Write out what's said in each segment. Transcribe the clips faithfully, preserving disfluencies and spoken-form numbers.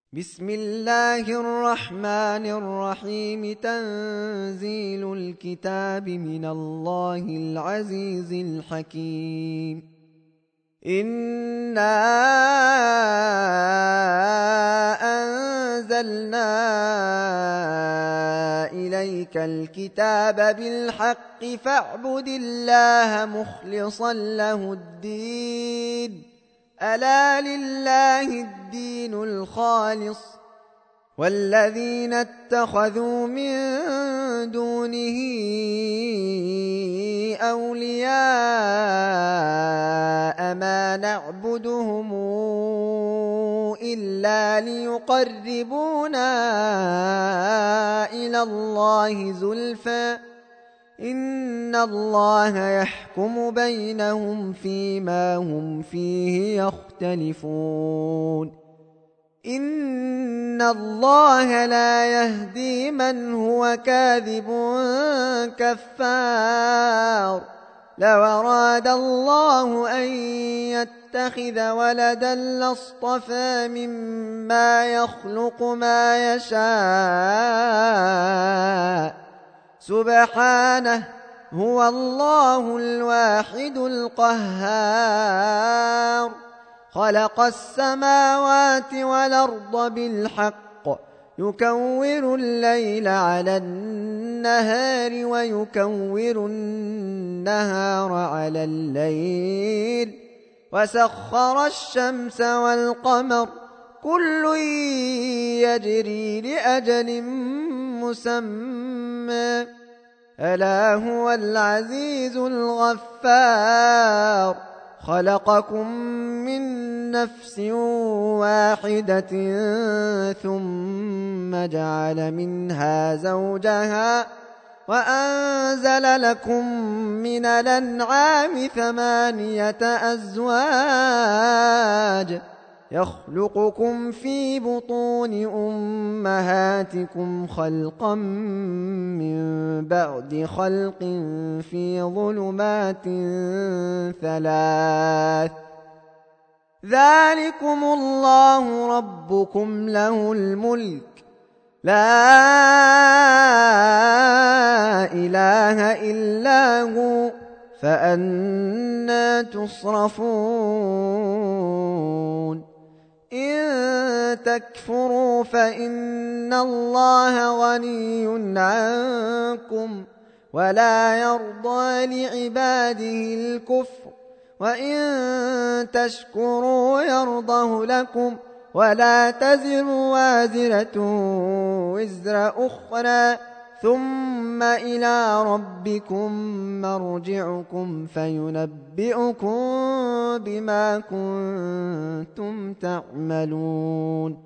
بسم الله الرحمن الرحيم. تنزيل الكتاب من الله العزيز الحكيم. إنا أنزلنا إليك الكتاب بالحق فاعبد الله مخلصا له الدين. ألا لله الدين الخالص والذين اتخذوا من دونه أولياء ما نعبدهم إلا ليقربونا إلى الله زلفى إن الله يحكم بينهم فيما هم فيه يختلفون. إن الله لا يهدي من هو كاذب كفار. لو أراد الله أن يتخذ ولدا لاصطفى مما يخلق ما يشاء سبحانه هو الله الواحد القهار. خلق السماوات والأرض بالحق يكور الليل على النهار ويكور النهار على الليل وسخر الشمس والقمر كل يجري لأجل مسمى ألا هو العزيز الغفار. خلقكم من نفس واحدة ثم جعل منها زوجها وأنزل لكم من الأنعام ثمانية أزواج يخلقكم في بطون أمهاتكم خلقا من بعد خلق في ظلمات ثلاث ذلكم الله ربكم له الملك لا إله إلا هو فأنى تصرفون. إن تكفروا فإن الله غني عنكم ولا يرضى لعباده الكفر وإن تشكروا يرضه لكم ولا تزر وازرة وزر أخرى ثم إلى ربكم مرجعكم فينبئكم بما كنتم تعملون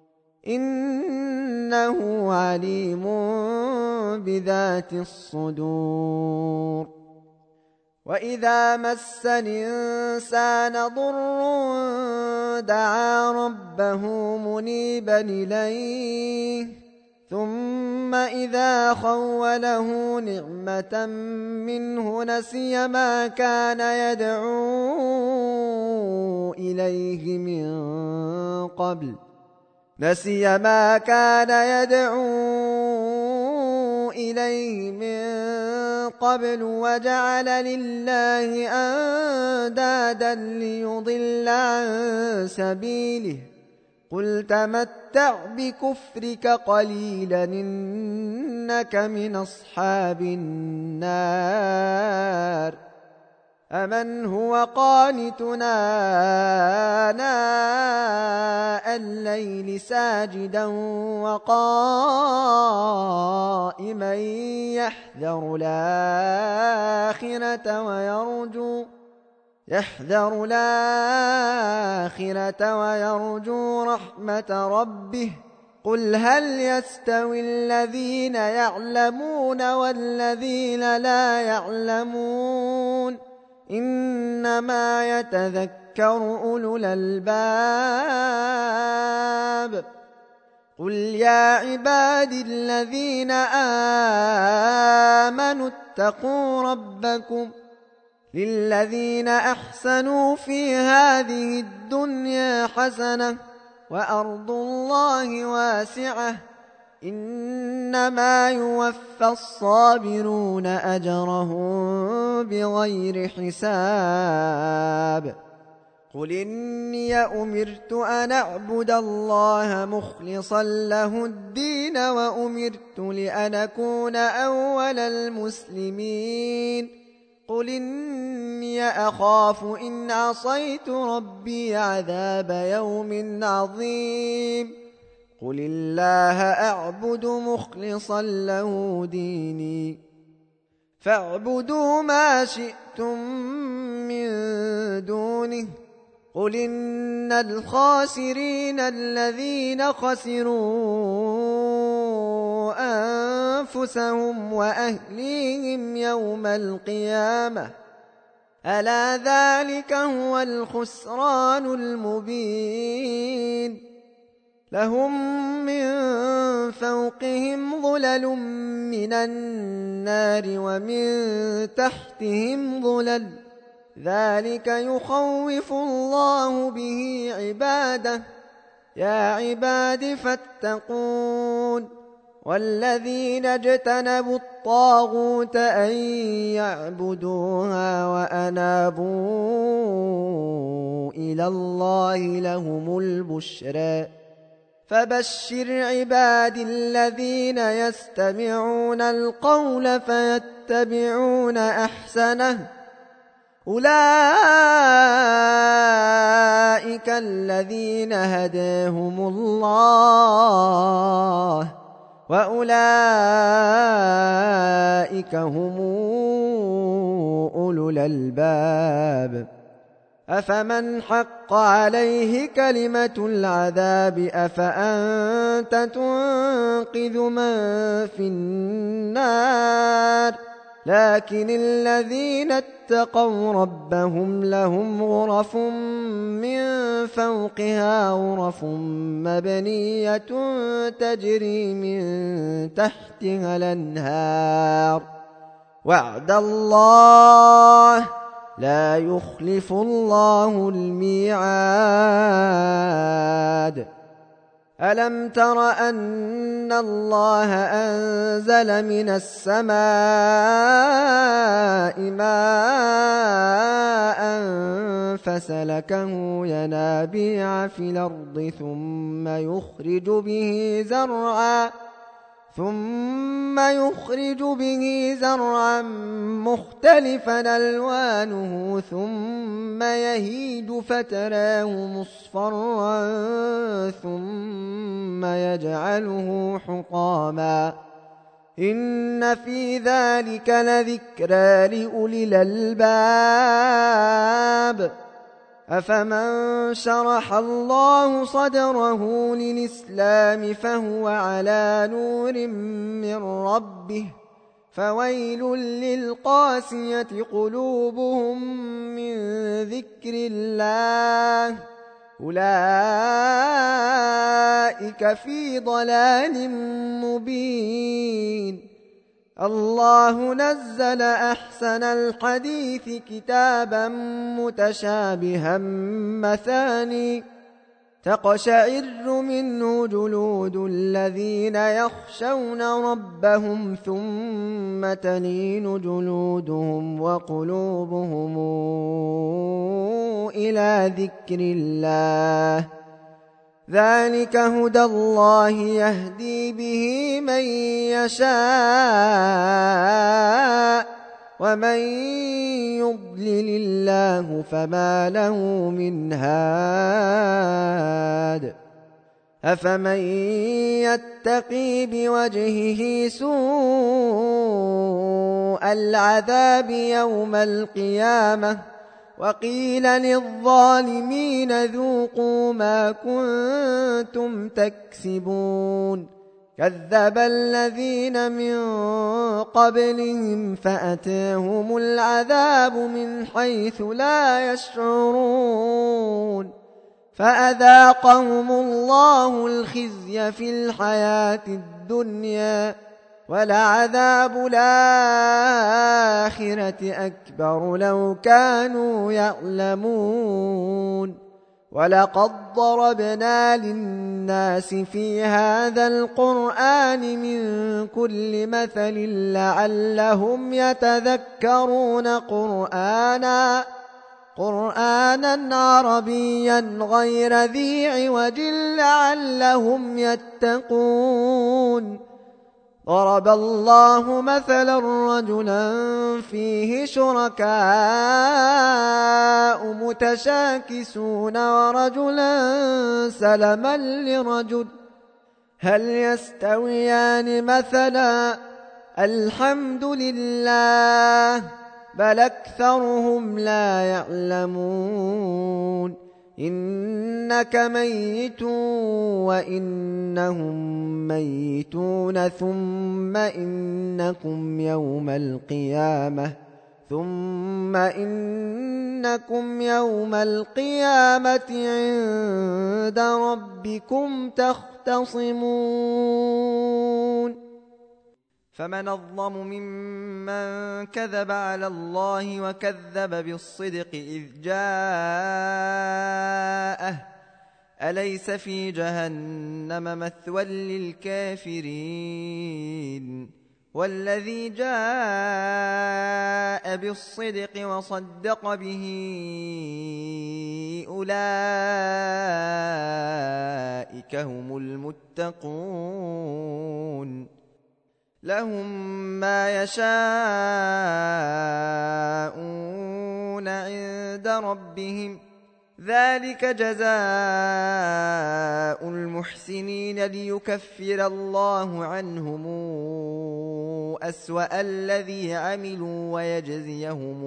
إنه عليم بذات الصدور. وإذا مس الإنسان ضر دعا ربه منيبا إليه ثم إذا خوله نعمة منه نسي ما كان يدعو إليه من قبل نسي ما كان يدعو إليه من قبل وجعل لله أندادا ليضل عن سبيله قل تمتع بكفرك قليلا إنك من أصحاب النار. أمن هو قانتنا آناء الليل ساجدا وقائما يحذر الآخرة ويرجو يحذر الآخرة ويرجو رحمة ربه قل هل يستوي الذين يعلمون والذين لا يعلمون إنما يتذكر أولو الألباب. قل يا عبادي الذين آمنوا اتقوا ربكم للذين أحسنوا في هذه الدنيا حسنة وأرض الله واسعة إنما يوفى الصابرون أجرهم بغير حساب قل إني أمرت أن أعبد الله مخلصا له الدين وأمرت لأن أكون أول المسلمين قل إني أخاف إن عصيت ربي عذاب يوم عظيم قل الله أعبد مخلصا له ديني فاعبدوا ما شئتم من دونه قل إن الخاسرين الذين خسروا أنفسهم وأهليهم يوم القيامة ألا ذلك هو الخسران المبين لهم من فوقهم ظلل من النار ومن تحتهم ظلل ذلك يخوف الله به عباده يا عباد فاتقون والذين اجتنبوا الطاغوت أن يعبدوها وأنابوا إلى الله لهم البشرى فبشر عباد الذين يستمعون القول فيتبعون أحسنه أولئك الذين هداهم الله وأولئك هم أولو الألباب أفمن حق عليه كلمة العذاب أفأنت تنقذ من في النار لكن الذين اتقوا ربهم لهم غرف من فوقها غرف مبنية تجري من تحتها الأنهار وعد الله لا يخلف الله الميعاد ألم تر أن الله أنزل من السماء ماء فسلكه ينابيع في الأرض ثم يخرج به زرعا ثم يخرج به زرعا مختلفا ألوانه ثم يهيج فتراه مصفرا ثم يجعله حطاما إن في ذلك لذكرى لأولي الألباب أفمن شرح الله صدره للإسلام فهو على نور من ربه فويل للقاسية قلوبهم من ذكر الله أولئك في ضلال مبين الله نزل أحسن الحديث كتابا متشابها مثاني تقشعر منه جلود الذين يخشون ربهم ثم تلين جلودهم وقلوبهم إلى ذكر الله ذلك هدى الله يهدي به من يشاء ومن يضلل الله فما له من هاد أفمن يتقي بوجهه سوء العذاب يوم القيامة وقيل للظالمين ذوقوا ما كنتم تكسبون كذب الذين من قبلهم فأتاهم العذاب من حيث لا يشعرون فأذاقهم الله الخزي في الحياة الدنيا ولعذاب الآخرة أكبر لو كانوا يعلمون ولقد ضربنا للناس في هذا القرآن من كل مثل لعلهم يتذكرون قرآنا قرآنا عربيا غير ذي عوج لعلهم يتقون. ضرب الله مثلا رجلا فيه شركاء متشاكسون ورجلا سلما لرجل هل يستويان مثلا الحمد لله بل أكثرهم لا يعلمون. إنك ميت وإنهم ميتون ثم إنكم يوم القيامة ثم إنكم يوم القيامة عند ربكم تختصمون. فمن أظلم ممن كذب على الله وكذب بالصدق إذ جاءه أليس في جهنم مثوى للكافرين. والذي جاء بالصدق وصدق به أولئك هم المتقون. لهم ما يشاءون عند ربهم ذلك جزاء المحسنين ليكفر الله عنهم أسوأ الذي عملوا ويجزيهم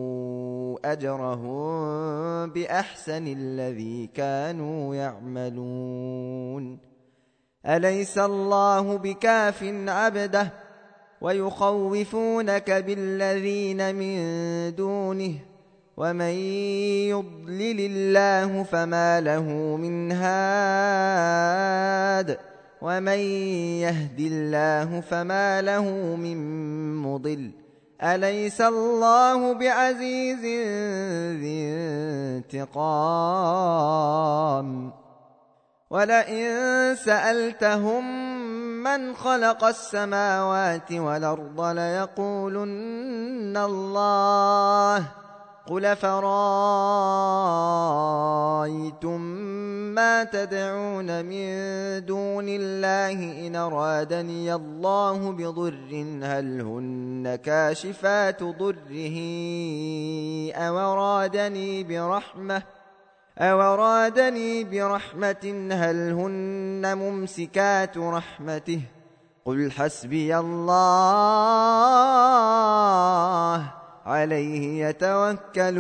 أجرهم بأحسن الذي كانوا يعملون. أليس الله بكاف عبده ويخوفونك بالذين من دونه ومن يضلل الله فما له من هاد ومن يهد الله فما له من مضل. أليس الله بعزيز ذي انتقام. ولئن سألتهم من خلق السماوات والأرض ليقولن الله قل فرأيتم ما تدعون من دون الله إن أرادني الله بضر هل هن كاشفات ضره أو أرادني برحمة أو أرادني برحمة هل هن ممسكات رحمته قل حسبي الله عليه يتوكل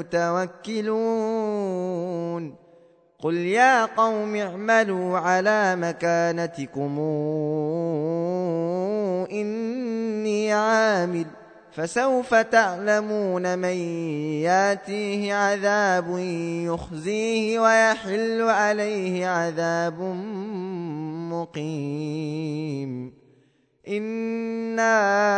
المتوكلون. قل يا قوم اعملوا على مكانتكم إني عامل فسوف تعلمون من ياتيه عذاب يخزيه ويحل عليه عذاب مقيم. إنا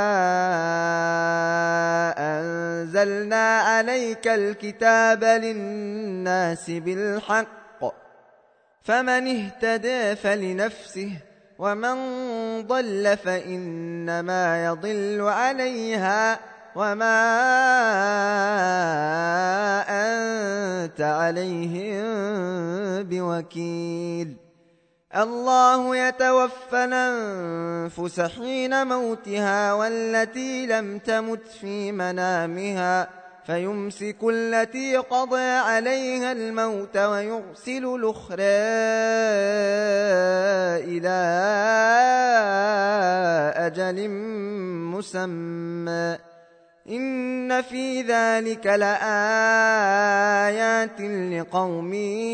أنزلنا عليك الكتاب للناس بالحق فمن اهتدى فلنفسه ومن ضل فإنما يضل عليها وما أنت عليهم بوكيل. الله يتوفى الأنفس حين موتها والتي لم تمت في منامها فيمسك التي قضى عليها الموت ويرسل الأخرى إلى أجل مسمى إن في ذلك لآيات لقوم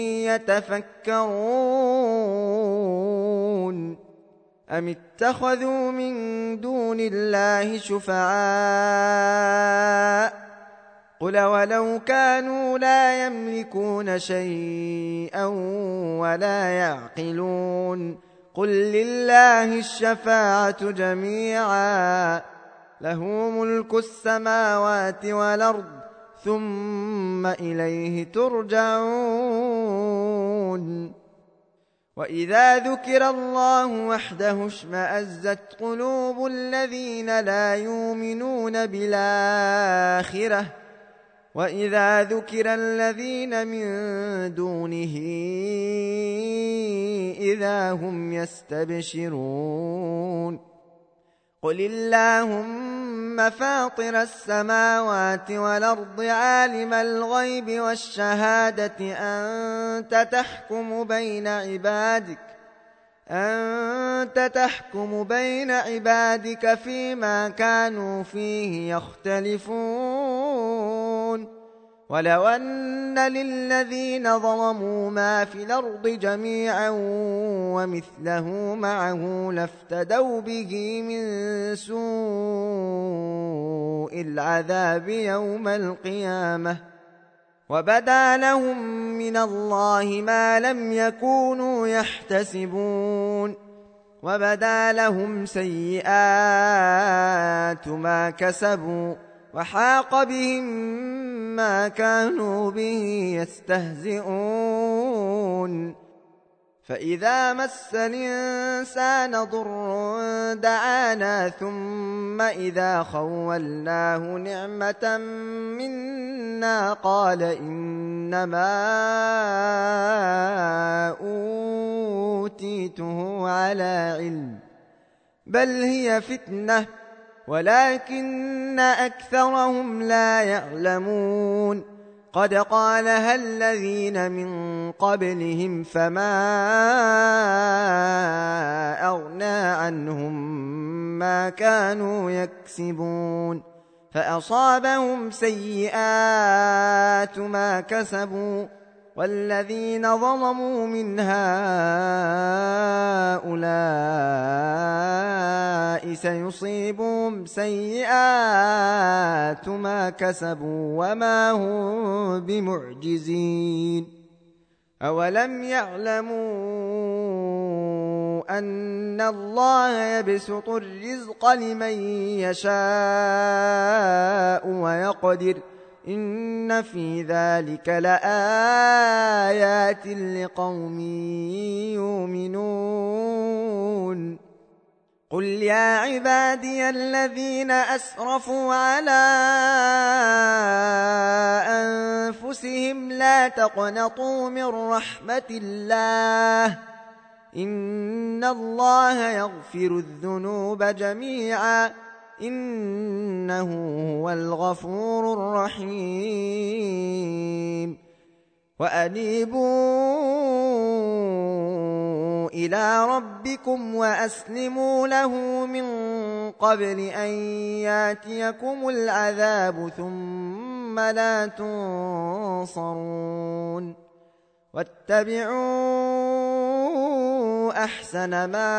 يتفكرون. أم اتخذوا من دون الله شفعاء قل ولو كانوا لا يملكون شيئا ولا يعقلون قل لله الشفاعة جميعا له ملك السماوات والأرض ثم إليه ترجعون وإذا ذكر الله وحده اشمأزت قلوب الذين لا يؤمنون بالآخرة وإذا ذكر الذين من دونه إذا هم يستبشرون قل اللهم فاطر السماوات والأرض عالم الغيب والشهادة أنت تحكم بين عبادك أنت تحكم بين عبادك فيما كانوا فيه يختلفون ولو أن للذين ظلموا ما في الأرض جميعا ومثله معه لافتدوا به من سوء العذاب يوم القيامة وبدا لهم من الله ما لم يكونوا يحتسبون وبدا لهم سيئات ما كسبوا وحاق بهم ما كانوا به يستهزئون فإذا مس الإنسان ضر دعانا ثم إذا خولناه نعمة منا قال إنما أوتيته على علم بل هي فتنة ولكن أكثرهم لا يعلمون قد قالها الذين من قبلهم فما أغنى عنهم ما كانوا يكسبون فأصابهم سيئات ما كسبوا والذين ظلموا من هؤلاء سيصيبهم سيئات ما كسبوا وما هم بمعجزين أولم يعلموا أن الله يبسط الرزق لمن يشاء ويقدر إن في ذلك لآيات لقوم يؤمنون قل يا عبادي الذين أسرفوا على أنفسهم لا تقنطوا من رحمة الله إن الله يغفر الذنوب جميعا إنه هو الغفور الرحيم وأنيبوا إلى ربكم وأسلموا له من قبل أن ياتيكم العذاب ثم لا تنصرون واتبعوا أحسن ما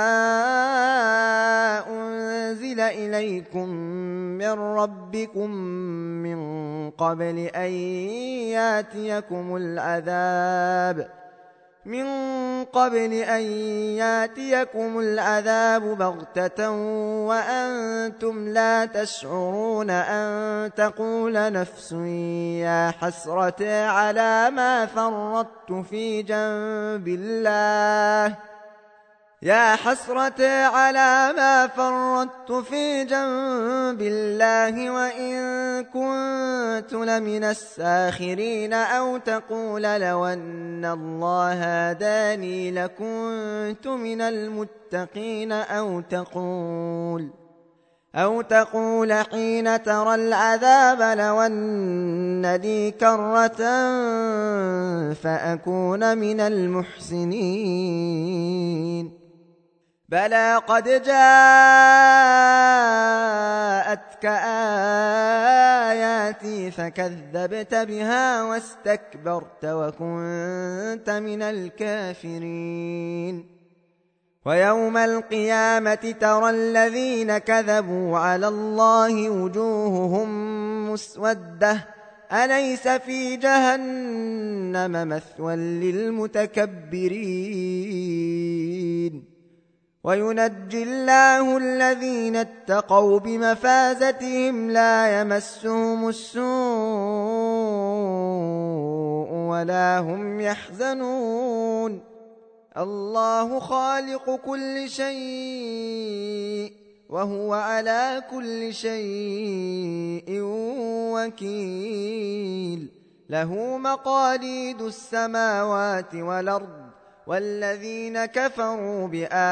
أنزل إليكم من ربكم من قبل أن ياتيكم العذاب من قبل أن ياتيكم العذاب بغتة وأنتم لا تشعرون أن تقول نفس يا حسرة على ما فرطت في جنب الله يا حسرة على ما فرطت في جنب الله وإن كنت لمن الساخرين أو تقول لو أن الله هداني لكنت من المتقين أو تقول أو تقول حين ترى العذاب لو أن لي كرة فأكون من المحسنين بلى قد جاءتك آياتي فكذبت بها واستكبرت وكنت من الكافرين ويوم القيامة ترى الذين كذبوا على الله وجوههم مسودة أليس في جهنم مثوى للمتكبرين وينجي الله الذين اتقوا بمفازتهم لا يمسهم السوء ولا هم يحزنون الله خالق كل شيء وهو على كل شيء وكيل له مقاليد السماوات والأرض والذين كفروا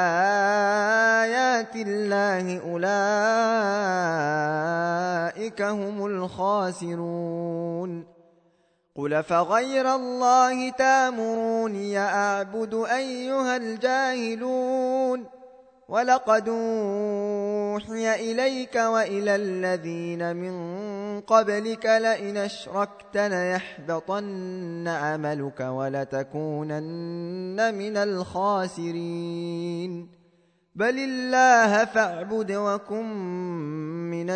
بآيات الله أولئك هم الخاسرون قل فغير الله تامروني أعبد أيها الجاهلون ولقد أوحي إليك وإلى الذين من قبلك لئن أشركت ليحبطن عملك ولتكونن من الخاسرين بل الله فاعبد وكن من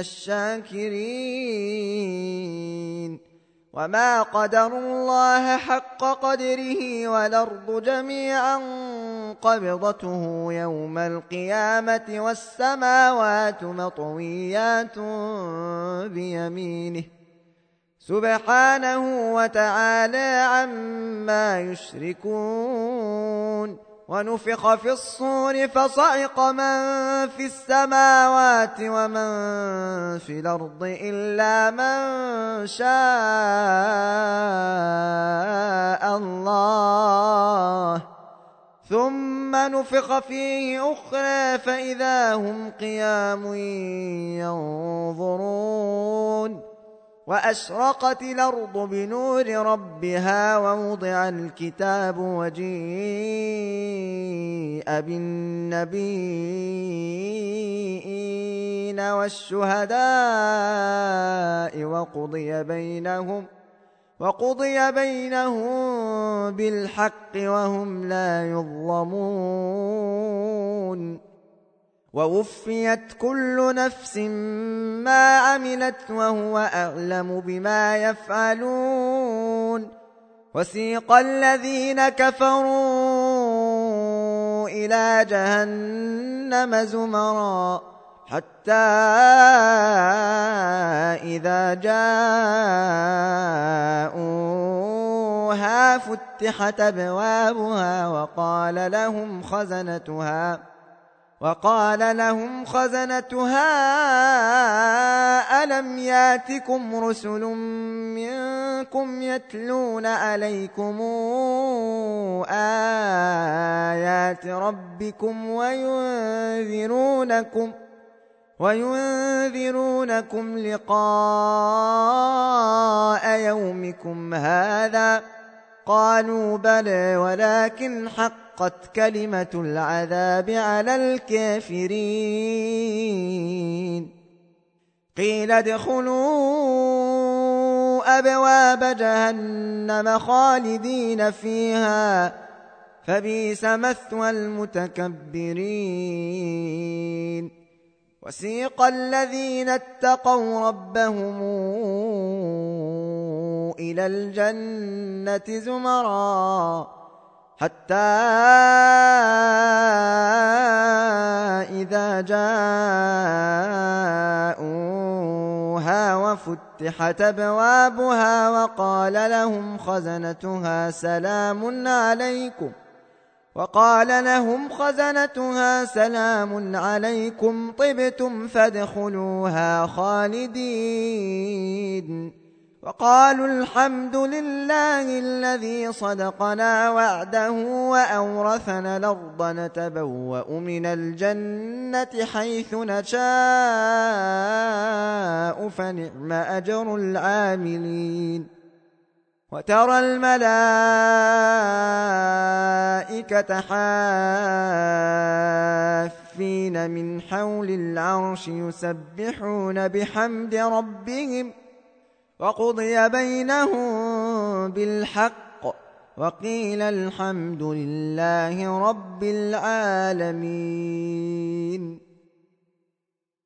الشاكرين وما قدروا الله حق قدره والأرض جميعا قبضته يوم القيامة والسماوات مطويات بيمينه سبحانه وتعالى عما يشركون ونفخ في الصور فصعق من في السماوات ومن في الأرض إلا من شاء الله ثم نفخ فيه أخرى فإذا هم قيام ينظرون وأشرقت الأرض بنور ربها ووضع الكتاب وجيء بالنبيين والشهداء وقضي بينهم وقضي بينهم بالحق وهم لا يظلمون ووفيت كل نفس ما عملت وهو أعلم بما يفعلون وسيق الذين كفروا إلى جهنم زمرا حتى إذا جاءوها فتحت أبوابها وقال لهم خزنتها وقال لهم خزنتها ألم ياتكم رسل منكم يتلون عليكم آيات ربكم وينذرونكم وينذرونكم لقاء يومكم هذا قالوا بلى ولكن حقت كلمة العذاب على الكافرين قيل ادخلوا أبواب جهنم خالدين فيها فبئس مثوى المتكبرين وسيق الذين اتقوا ربهم إلى الجنة زمرا حتى إذا جاءوها وفتحت أبوابها وقال لهم خزنتها سلام عليكم وقال لهم خزنتها سلام عليكم طبتم فادخلوها خالدين وقالوا الحمد لله الذي صدقنا وعده وأورثنا الأرض نتبوأ من الجنة حيث نشاء فنعم أجر العاملين وترى الملائكة حافين من حول العرش يسبحون بحمد ربهم وقضي بينهم بالحق وقيل الحمد لله رب العالمين.